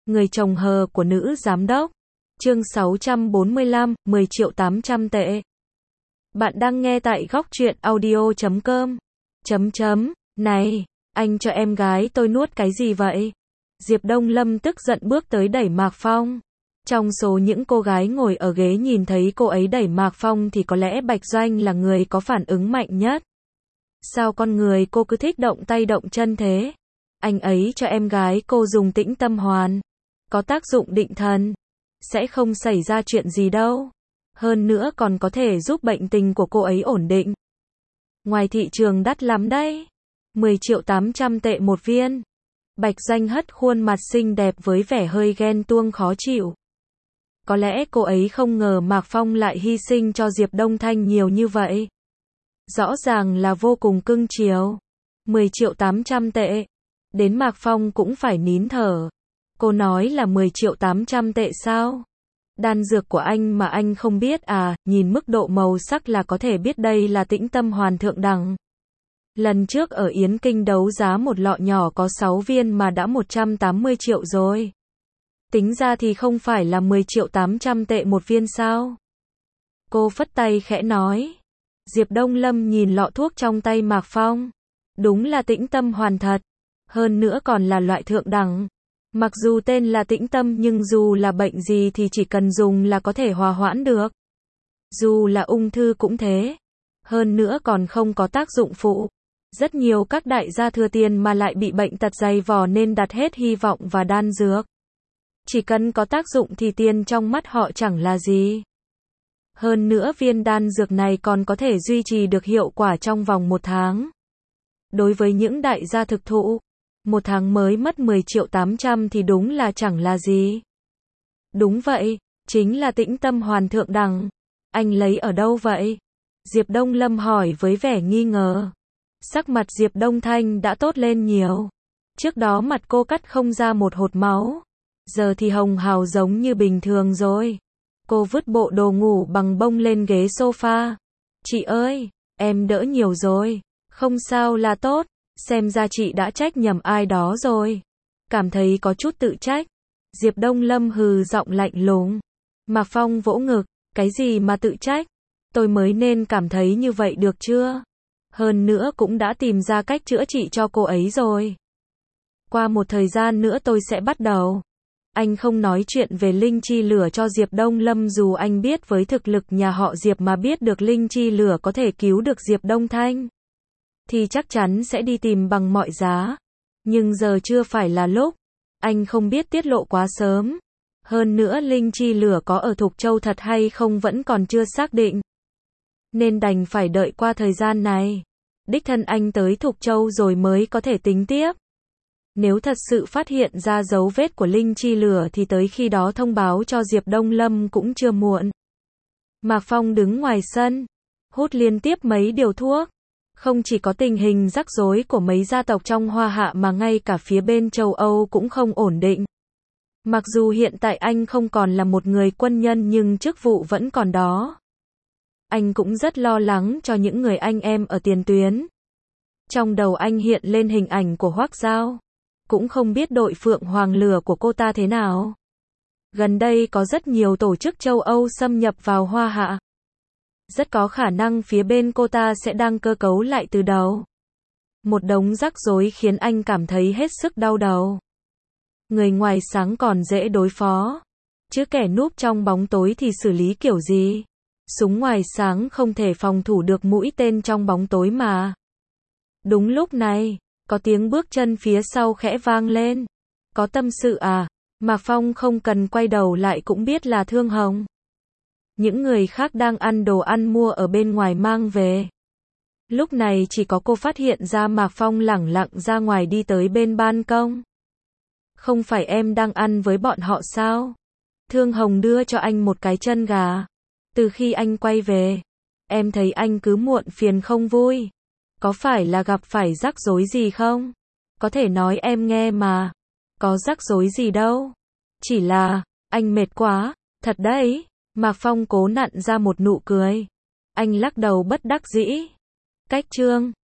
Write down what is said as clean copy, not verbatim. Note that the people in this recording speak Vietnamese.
Người chồng hờ của nữ giám đốc. Chương 645, 10 triệu 800 tệ. Bạn đang nghe tại góc truyện audio.com. Này, anh cho em gái tôi nuốt cái gì vậy? Diệp Đông Lâm tức giận bước tới đẩy Mạc Phong. Trong số những cô gái ngồi ở ghế nhìn thấy cô ấy đẩy Mạc Phong thì có lẽ Bạch Doanh là người có phản ứng mạnh nhất. Sao con người cô cứ thích động tay động chân thế? Anh ấy cho em gái cô dùng tĩnh tâm hoàn. Có tác dụng định thần. Sẽ không xảy ra chuyện gì đâu. Hơn nữa còn có thể giúp bệnh tình của cô ấy ổn định. Ngoài thị trường đắt lắm đấy. 10 triệu 800 tệ một viên. Bạch Doanh hất khuôn mặt xinh đẹp với vẻ hơi ghen tuông khó chịu. Có lẽ cô ấy không ngờ Mạc Phong lại hy sinh cho Diệp Đông Thanh nhiều như vậy. Rõ ràng là vô cùng cưng chiều. 10 triệu 800 tệ. Đến Mạc Phong cũng phải nín thở. Cô nói là 10 triệu 800 tệ sao? Đan dược của anh mà anh không biết à? Nhìn mức độ màu sắc là có thể biết đây là tĩnh tâm hoàn thượng đẳng. Lần trước ở Yến Kinh đấu giá một lọ nhỏ có 6 viên mà đã 180 triệu rồi. Tính ra thì không phải là 10 triệu 800 tệ một viên sao? Cô phất tay khẽ nói. Diệp Đông Lâm nhìn lọ thuốc trong tay Mạc Phong. Đúng là tĩnh tâm hoàn thật. Hơn nữa còn là loại thượng đẳng. Mặc dù tên là tĩnh tâm nhưng dù là bệnh gì thì chỉ cần dùng là có thể hòa hoãn được. Dù là ung thư cũng thế. Hơn nữa còn không có tác dụng phụ. Rất nhiều các đại gia thừa tiền mà lại bị bệnh tật dày vò nên đặt hết hy vọng vào đan dược. Chỉ cần có tác dụng thì tiền trong mắt họ chẳng là gì. Hơn nữa viên đan dược này còn có thể duy trì được hiệu quả trong vòng 1 tháng. Đối với những đại gia thực thụ, 1 tháng mới mất 10 triệu 800 thì đúng là chẳng là gì. Đúng vậy, chính là tĩnh tâm hoàn thượng đẳng. Anh lấy ở đâu vậy? Diệp Đông Lâm hỏi với vẻ nghi ngờ. Sắc mặt Diệp Đông Thanh đã tốt lên nhiều. Trước đó mặt cô cắt không ra một hột máu. Giờ thì hồng hào giống như bình thường rồi. Cô vứt bộ đồ ngủ bằng bông lên ghế sofa. Chị ơi, em đỡ nhiều rồi. Không sao là tốt. Xem ra chị đã trách nhầm ai đó rồi. Cảm thấy có chút tự trách. Diệp Đông Lâm hừ giọng lạnh lùng. Mạc Phong vỗ ngực. Cái gì mà tự trách? Tôi mới nên cảm thấy như vậy được chưa? Hơn nữa cũng đã tìm ra cách chữa trị cho cô ấy rồi. Qua một thời gian nữa tôi sẽ bắt đầu. Anh không nói chuyện về linh chi lửa cho Diệp Đông Lâm dù anh biết với thực lực nhà họ Diệp mà biết được linh chi lửa có thể cứu được Diệp Đông Thanh. Thì chắc chắn sẽ đi tìm bằng mọi giá. Nhưng giờ chưa phải là lúc. Anh không biết tiết lộ quá sớm. Hơn nữa linh chi lửa có ở Thục Châu thật hay không vẫn còn chưa xác định. Nên đành phải đợi qua thời gian này. Đích thân anh tới Thục Châu rồi mới có thể tính tiếp. Nếu thật sự phát hiện ra dấu vết của linh chi lửa thì tới khi đó thông báo cho Diệp Đông Lâm cũng chưa muộn. Mạc Phong đứng ngoài sân, hút liên tiếp mấy điều thuốc. Không chỉ có tình hình rắc rối của mấy gia tộc trong Hoa Hạ mà ngay cả phía bên châu Âu cũng không ổn định. Mặc dù hiện tại anh không còn là một người quân nhân nhưng chức vụ vẫn còn đó. Anh cũng rất lo lắng cho những người anh em ở tiền tuyến. Trong đầu anh hiện lên hình ảnh của Hoắc Giao. Cũng không biết đội Phượng Hoàng Lửa của cô ta thế nào. Gần đây có rất nhiều tổ chức châu Âu xâm nhập vào Hoa Hạ. Rất có khả năng phía bên cô ta sẽ đang cơ cấu lại từ đầu. Một đống rắc rối khiến anh cảm thấy hết sức đau đầu. Người ngoài sáng còn dễ đối phó. Chứ kẻ núp trong bóng tối thì xử lý kiểu gì? Súng ngoài sáng không thể phòng thủ được mũi tên trong bóng tối mà. Đúng lúc này, có tiếng bước chân phía sau khẽ vang lên. Có tâm sự à? Mạc Phong không cần quay đầu lại cũng biết là Thương Hồng. Những người khác đang ăn đồ ăn mua ở bên ngoài mang về. Lúc này chỉ có cô phát hiện ra Mạc Phong lẳng lặng ra ngoài đi tới bên ban công. Không phải em đang ăn với bọn họ sao? Thương Hồng đưa cho anh một cái chân gà. Từ khi anh quay về, em thấy anh cứ muộn phiền không vui. Có phải là gặp phải rắc rối gì không? Có thể nói em nghe mà. Có rắc rối gì đâu. Chỉ là, anh mệt quá, thật đấy. Mạc Phong cố nặn ra một nụ cười. Anh lắc đầu bất đắc dĩ. Cách chương